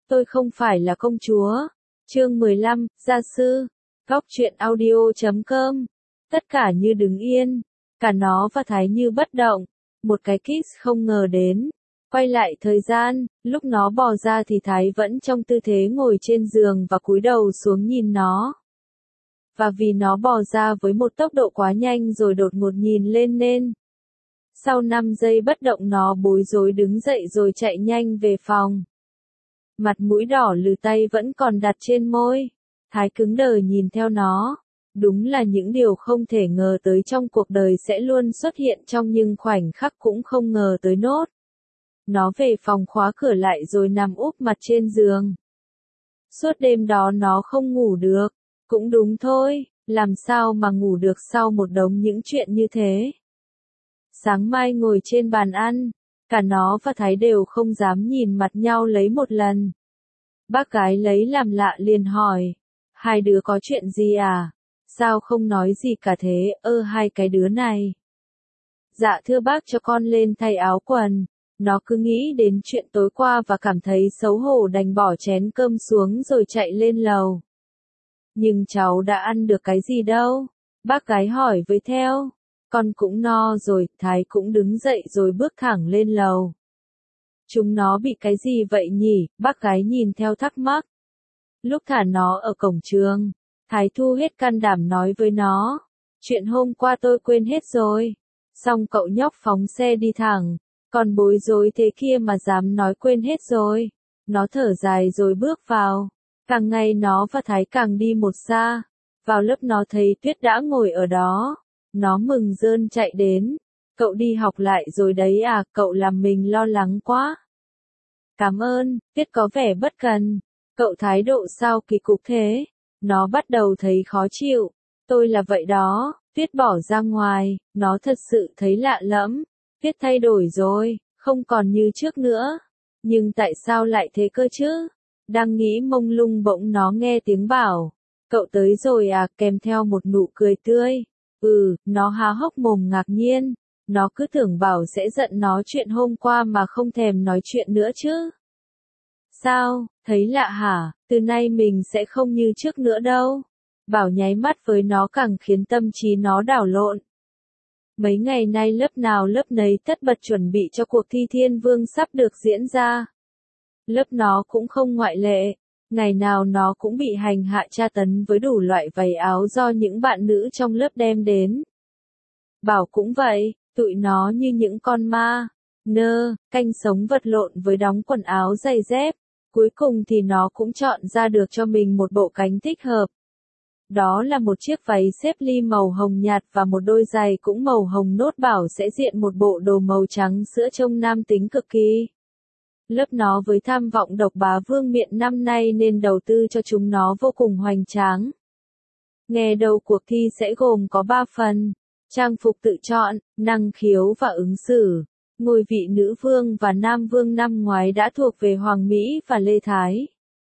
Tôi không phải là công chúa. Chương 15, gia sư. Góc truyện audio.com. Tất cả như đứng yên. Cả nó và Thái như bất động. Một cái kiss không ngờ đến. Quay lại thời gian, lúc nó bò ra thì Thái vẫn trong tư thế ngồi trên giường và cúi đầu xuống nhìn nó. Và vì nó bò ra với một tốc độ quá nhanh rồi đột ngột nhìn lên nên. Sau 5 giây bất động nó bối rối đứng dậy rồi chạy nhanh về phòng. Mặt mũi đỏ lừ, tay vẫn còn đặt trên môi. Thái cứng đờ nhìn theo nó. Đúng là những điều không thể ngờ tới trong cuộc đời sẽ luôn xuất hiện trong những khoảnh khắc cũng không ngờ tới nốt. Nó về phòng khóa cửa lại rồi nằm úp mặt trên giường. Suốt đêm đó nó không ngủ được. Cũng đúng thôi, làm sao mà ngủ được sau một đống những chuyện như thế. Sáng mai ngồi trên bàn ăn, cả nó và Thái đều không dám nhìn mặt nhau lấy một lần. Bác gái lấy làm lạ liền hỏi, hai đứa có chuyện gì à? Sao không nói gì cả thế, hai cái đứa này. Dạ thưa bác, cho con lên thay áo quần. Nó cứ nghĩ đến chuyện tối qua và cảm thấy xấu hổ đành bỏ chén cơm xuống rồi chạy lên lầu. Nhưng cháu đã ăn được cái gì đâu? Bác gái hỏi với theo. Con cũng no rồi, Thái cũng đứng dậy rồi bước thẳng lên lầu. Chúng nó bị cái gì vậy nhỉ? Bác gái nhìn theo thắc mắc. Lúc thả nó ở cổng trường, Thái thu hết can đảm nói với nó. Chuyện hôm qua tôi quên hết rồi. Xong cậu nhóc phóng xe đi thẳng. Còn bối rối thế kia mà dám nói quên hết rồi. Nó thở dài rồi bước vào. Càng ngày nó và Thái càng đi một xa. Vào lớp nó thấy Tuyết đã ngồi ở đó. Nó mừng rơn chạy đến. Cậu đi học lại rồi đấy à, cậu làm mình lo lắng quá. Cảm ơn, Tuyết có vẻ bất cần. Cậu thái độ sao kỳ cục thế? Nó bắt đầu thấy khó chịu. Tôi là vậy đó, Tuyết bỏ ra ngoài, nó thật sự thấy lạ lẫm. Tuyết thay đổi rồi, không còn như trước nữa. Nhưng tại sao lại thế cơ chứ? Đang nghĩ mông lung bỗng nó nghe tiếng bảo. Cậu tới rồi à, kèm theo một nụ cười tươi. Nó há hốc mồm ngạc nhiên. Nó cứ tưởng bảo sẽ giận nó chuyện hôm qua mà không thèm nói chuyện nữa chứ. Sao, thấy lạ hả, từ nay mình sẽ không như trước nữa đâu. Bảo nháy mắt với nó càng khiến tâm trí nó đảo lộn. Mấy ngày nay lớp nào lớp nấy tất bật chuẩn bị cho cuộc thi Thiên Vương sắp được diễn ra. Lớp nó cũng không ngoại lệ. Ngày nào nó cũng bị hành hạ tra tấn với đủ loại váy áo do những bạn nữ trong lớp đem đến. Bảo cũng vậy, tụi nó như những con ma, canh sống vật lộn với đóng quần áo giày dép. Cuối cùng thì nó cũng chọn ra được cho mình một bộ cánh thích hợp. Đó là một chiếc váy xếp ly màu hồng nhạt và một đôi giày cũng màu hồng nốt. Bảo sẽ diện một bộ đồ màu trắng sữa trông nam tính cực kỳ. Lớp nó với tham vọng độc bá vương miện năm nay nên đầu tư cho chúng nó vô cùng hoành tráng. Nghe đầu cuộc thi sẽ gồm có 3 phần. Trang phục tự chọn, năng khiếu và ứng xử. Ngôi vị nữ vương và nam vương năm ngoái đã thuộc về Hoàng Mỹ và Lê Thái.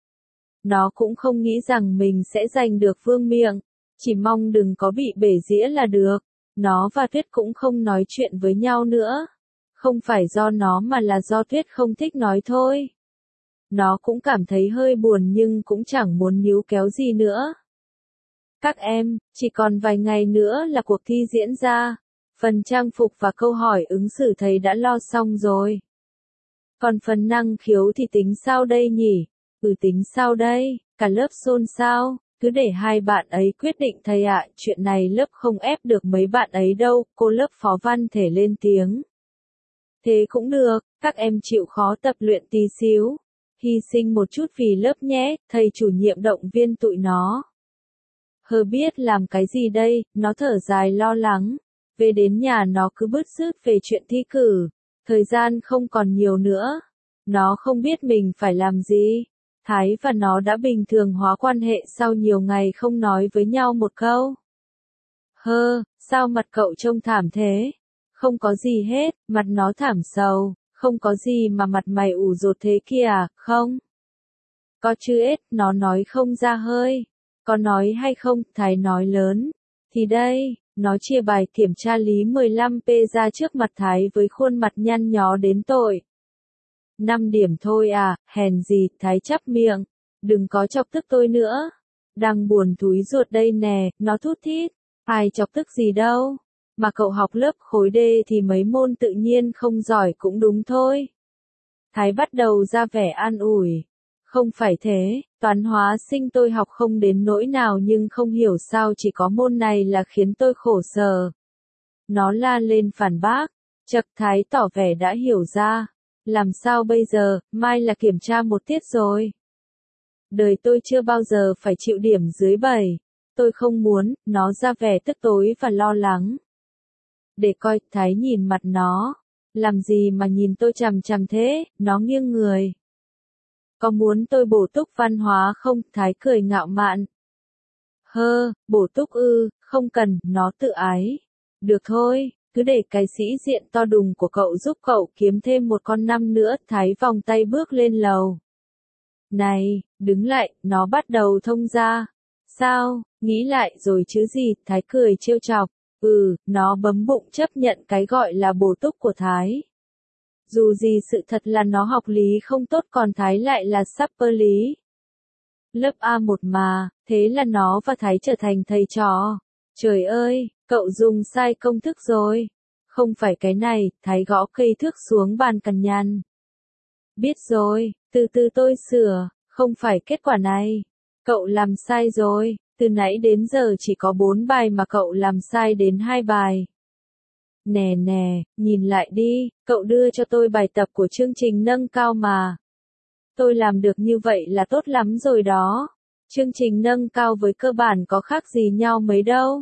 Nó cũng không nghĩ rằng mình sẽ giành được vương miện. Chỉ mong đừng có bị bể dĩa là được. Nó và Tuyết cũng không nói chuyện với nhau nữa. Không phải do nó mà là do Tuyết không thích nói thôi. Nó cũng cảm thấy hơi buồn nhưng cũng chẳng muốn níu kéo gì nữa. Các em, chỉ còn vài ngày nữa là cuộc thi diễn ra. Phần trang phục và câu hỏi ứng xử thầy đã lo xong rồi. Còn phần năng khiếu thì tính sao đây nhỉ? Tính sao đây? Cả lớp xôn xao. Cứ để hai bạn ấy quyết định thầy ạ. Chuyện này lớp không ép được mấy bạn ấy đâu. Cô lớp phó văn thể lên tiếng. Thế cũng được, các em chịu khó tập luyện tí xíu. Hy sinh một chút vì lớp nhé, thầy chủ nhiệm động viên tụi nó. Hơ biết làm cái gì đây, nó thở dài lo lắng. Về đến nhà nó cứ bứt rứt về chuyện thi cử. Thời gian không còn nhiều nữa. Nó không biết mình phải làm gì. Thái và nó đã bình thường hóa quan hệ sau nhiều ngày không nói với nhau một câu. Sao mặt cậu trông thảm thế? Không có gì hết, mặt nó thảm sầu, không có gì mà mặt mày ủ rột thế kia à, không? Có chứ ết, nó nói không ra hơi. Có nói hay không, Thái nói lớn. Thì đây, nó chia bài kiểm tra lý 15P ra trước mặt Thái với khuôn mặt nhăn nhó đến tội. 5 điểm thôi à, hèn gì, Thái chắp miệng. Đừng có chọc tức tôi nữa. Đang buồn thúi ruột đây nè, nó thút thít. Ai chọc tức gì đâu. Mà cậu học lớp khối D thì mấy môn tự nhiên không giỏi cũng đúng thôi. Thái bắt đầu ra vẻ an ủi. Không phải thế, toán hóa sinh tôi học không đến nỗi nào nhưng không hiểu sao chỉ có môn này là khiến tôi khổ sở. Nó la lên phản bác. Chậc Thái tỏ vẻ đã hiểu ra. Làm sao bây giờ, mai là kiểm tra một tiết rồi. Đời tôi chưa bao giờ phải chịu điểm dưới 7. Tôi không muốn, nó ra vẻ tức tối và lo lắng. Để coi, Thái nhìn mặt nó. Làm gì mà nhìn tôi chằm chằm thế, nó nghiêng người. Có muốn tôi bổ túc văn hóa không? Thái cười ngạo mạn. Bổ túc ư, không cần, nó tự ái. Được thôi, cứ để cái sĩ diện to đùng của cậu giúp cậu kiếm thêm một con năm nữa. Thái vòng tay bước lên lầu. Này, đứng lại, nó bắt đầu thông ra. Sao, nghĩ lại rồi chứ gì, Thái cười trêu chọc. Nó bấm bụng chấp nhận cái gọi là bổ túc của Thái. Dù gì sự thật là nó học lý không tốt còn Thái lại là supper lý. Lớp A1 mà, thế là nó và Thái trở thành thầy trò. Trời ơi, cậu dùng sai công thức rồi. Không phải cái này, Thái gõ cây thước xuống bàn cằn nhằn. Biết rồi, từ từ tôi sửa, không phải kết quả này. Cậu làm sai rồi, từ nãy đến giờ chỉ có 4 bài mà cậu làm sai đến 2 bài. Nè nè, nhìn lại đi, cậu đưa cho tôi bài tập của chương trình nâng cao mà. Tôi làm được như vậy là tốt lắm rồi đó. Chương trình nâng cao với cơ bản có khác gì nhau mấy đâu.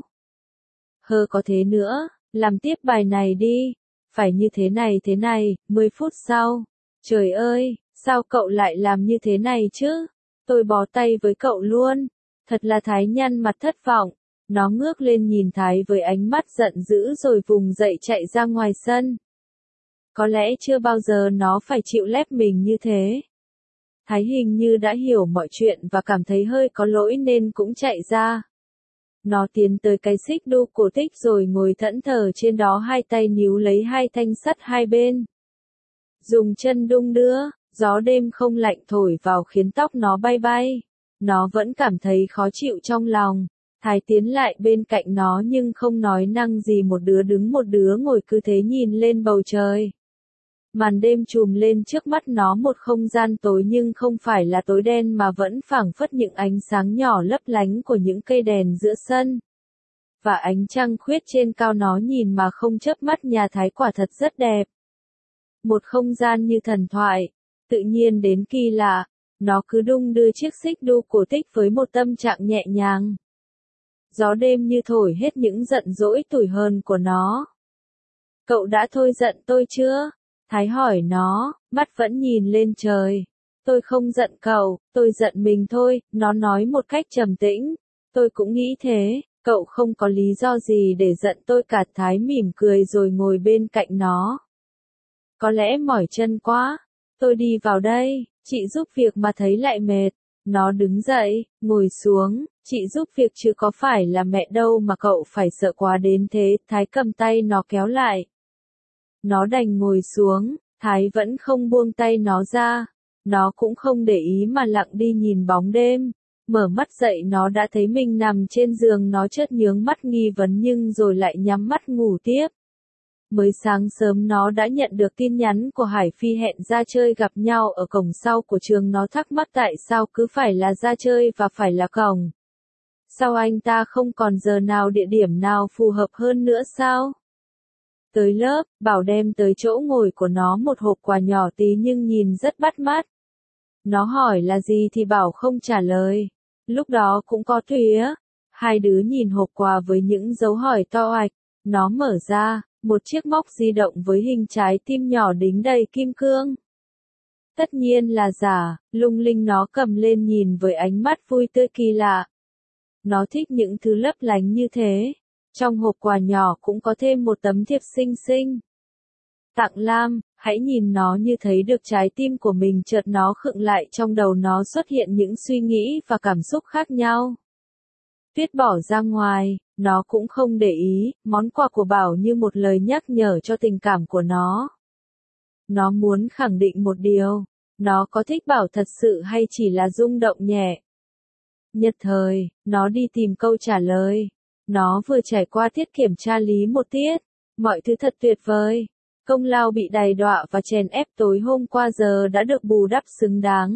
Có thế nữa, làm tiếp bài này đi. Phải như thế này, 10 phút sau. Trời ơi, sao cậu lại làm như thế này chứ? Tôi bó tay với cậu luôn. Thật là Thái nhăn mặt thất vọng. Nó ngước lên nhìn Thái với ánh mắt giận dữ rồi vùng dậy chạy ra ngoài sân. Có lẽ chưa bao giờ nó phải chịu lép mình như thế. Thái hình như đã hiểu mọi chuyện và cảm thấy hơi có lỗi nên cũng chạy ra. Nó tiến tới cái xích đu cổ tích rồi ngồi thẫn thờ trên đó, hai tay níu lấy hai thanh sắt hai bên. Dùng chân đung đưa, gió đêm không lạnh thổi vào khiến tóc nó bay bay. Nó vẫn cảm thấy khó chịu trong lòng. Thái tiến lại bên cạnh nó nhưng không nói năng gì, một đứa đứng một đứa ngồi cứ thế nhìn lên bầu trời. Màn đêm trùm lên trước mắt nó, một không gian tối nhưng không phải là tối đen mà vẫn phảng phất những ánh sáng nhỏ lấp lánh của những cây đèn giữa sân. Và ánh trăng khuyết trên cao, nó nhìn mà không chớp mắt. Nhà Thái quả thật rất đẹp. Một không gian như thần thoại, tự nhiên đến kỳ lạ. Nó cứ đung đưa chiếc xích đu cổ tích với một tâm trạng nhẹ nhàng. Gió đêm như thổi hết những giận dỗi tủi hờn của nó. Cậu đã thôi giận tôi chưa? Thái hỏi nó, mắt vẫn nhìn lên trời. Tôi không giận cậu, tôi giận mình thôi, nó nói một cách trầm tĩnh. Tôi cũng nghĩ thế, cậu không có lý do gì để giận tôi cả. Thái mỉm cười rồi ngồi bên cạnh nó. Có lẽ mỏi chân quá, tôi đi vào đây, chị giúp việc mà thấy lại mệt. Nó đứng dậy, ngồi xuống, chị giúp việc chứ có phải là mẹ đâu mà cậu phải sợ quá đến thế. Thái cầm tay nó kéo lại. Nó đành ngồi xuống, Thái vẫn không buông tay nó ra. Nó cũng không để ý mà lặng đi nhìn bóng đêm. Mở mắt dậy nó đã thấy mình nằm trên giường, nó chợt nhướng mắt nghi vấn nhưng rồi lại nhắm mắt ngủ tiếp. Mới sáng sớm nó đã nhận được tin nhắn của Hải Phi hẹn ra chơi gặp nhau ở cổng sau của trường. Nó thắc mắc tại sao cứ phải là ra chơi và phải là cổng. Sao anh ta không còn giờ nào địa điểm nào phù hợp hơn nữa sao? Tới lớp, Bảo đem tới chỗ ngồi của nó một hộp quà nhỏ tí nhưng nhìn rất bắt mắt. Nó hỏi là gì thì Bảo không trả lời. Lúc đó cũng có Thúy. Hai đứa nhìn hộp quà với những dấu hỏi to ạch. Nó mở ra, một chiếc móc di động với hình trái tim nhỏ đính đầy kim cương. Tất nhiên là giả, lung linh. Nó cầm lên nhìn với ánh mắt vui tươi kỳ lạ. Nó thích những thứ lấp lánh như thế. Trong hộp quà nhỏ cũng có thêm một tấm thiệp xinh xinh. Tặng Lam, hãy nhìn nó như thấy được trái tim của mình. Chợt nó khựng lại, trong đầu nó xuất hiện những suy nghĩ và cảm xúc khác nhau. Tuyết bỏ ra ngoài, nó cũng không để ý, món quà của Bảo như một lời nhắc nhở cho tình cảm của nó. Nó muốn khẳng định một điều. Nó có thích Bảo thật sự hay chỉ là rung động nhẹ. Nhất thời, nó đi tìm câu trả lời. Nó vừa trải qua tiết kiểm tra lý một tiết. Mọi thứ thật tuyệt vời. Công lao bị đày đọa và chèn ép tối hôm qua giờ đã được bù đắp xứng đáng.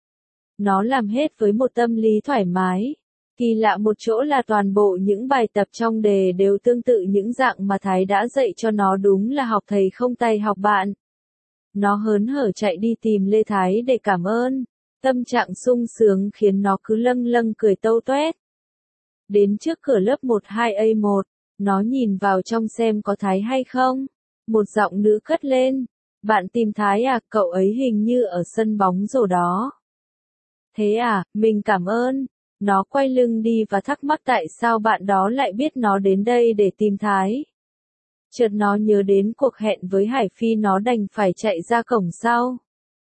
Nó làm hết với một tâm lý thoải mái. Kỳ lạ một chỗ là toàn bộ những bài tập trong đề đều tương tự những dạng mà Thái đã dạy cho nó, đúng là học thầy không tay học bạn. Nó hớn hở chạy đi tìm Lê Thái để cảm ơn. Tâm trạng sung sướng khiến nó cứ lâng lâng cười tâu toét. Đến trước cửa lớp 12A1, nó nhìn vào trong xem có Thái hay không. Một giọng nữ cất lên. Bạn tìm Thái à, cậu ấy hình như ở sân bóng rổ đó. Thế à, mình cảm ơn. Nó quay lưng đi và thắc mắc tại sao bạn đó lại biết nó đến đây để tìm Thái. Chợt nó nhớ đến cuộc hẹn với Hải Phi, nó đành phải chạy ra cổng sau.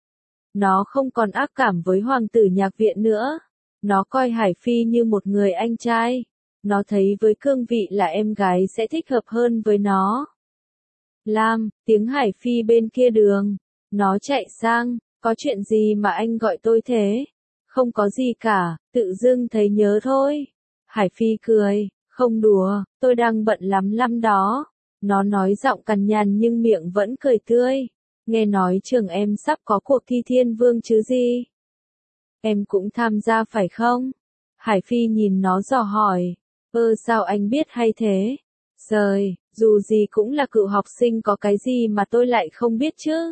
Nó không còn ác cảm với hoàng tử nhạc viện nữa. Nó coi Hải Phi như một người anh trai. Nó thấy với cương vị là em gái sẽ thích hợp hơn với nó. Lam, tiếng Hải Phi bên kia đường. Nó chạy sang, có chuyện gì mà anh gọi tôi thế? Không có gì cả, tự dưng thấy nhớ thôi. Hải Phi cười, không đùa, tôi đang bận lắm lắm đó. Nó nói giọng cằn nhằn nhưng miệng vẫn cười tươi. Nghe nói trường em sắp có cuộc thi Thiên Vương chứ gì? Em cũng tham gia phải không? Hải Phi nhìn nó dò hỏi. Sao anh biết hay thế? Giời, dù gì cũng là cựu học sinh, có cái gì mà tôi lại không biết chứ?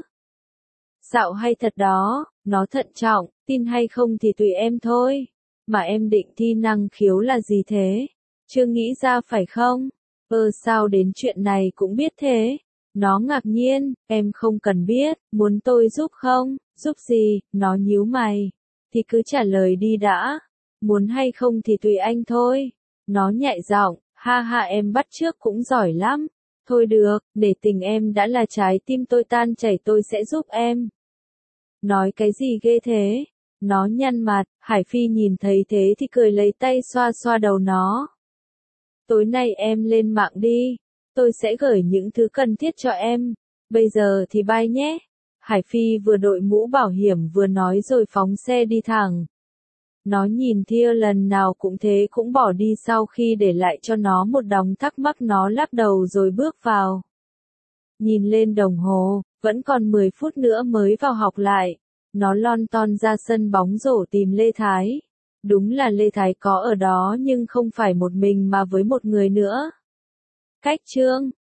Xạo hay thật đó, nó thận trọng, tin hay không thì tùy em thôi. Mà em định thi năng khiếu là gì thế? Chưa nghĩ ra phải không? Sao đến chuyện này cũng biết thế? Nó ngạc nhiên, em không cần biết, muốn tôi giúp không? Giúp gì? Nó nhíu mày. Thì cứ trả lời đi đã. Muốn hay không thì tùy anh thôi. Nó nhạy giọng, ha ha, em bắt chước cũng giỏi lắm. Thôi được, để tình em đã là trái tim tôi tan chảy tôi sẽ giúp em. Nói cái gì ghê thế? Nó nhăn mặt, Hải Phi nhìn thấy thế thì cười lấy tay xoa xoa đầu nó. Tối nay em lên mạng đi. Tôi sẽ gửi những thứ cần thiết cho em. Bây giờ thì bye nhé. Hải Phi vừa đội mũ bảo hiểm vừa nói rồi phóng xe đi thẳng. Nó nhìn Thia lần nào cũng thế, cũng bỏ đi sau khi để lại cho nó một đống thắc mắc. Nó lắc đầu rồi bước vào. Nhìn lên đồng hồ, vẫn còn 10 phút nữa mới vào học lại. Nó lon ton ra sân bóng rổ tìm Lê Thái. Đúng là Lê Thái có ở đó nhưng không phải một mình mà với một người nữa. Cách chương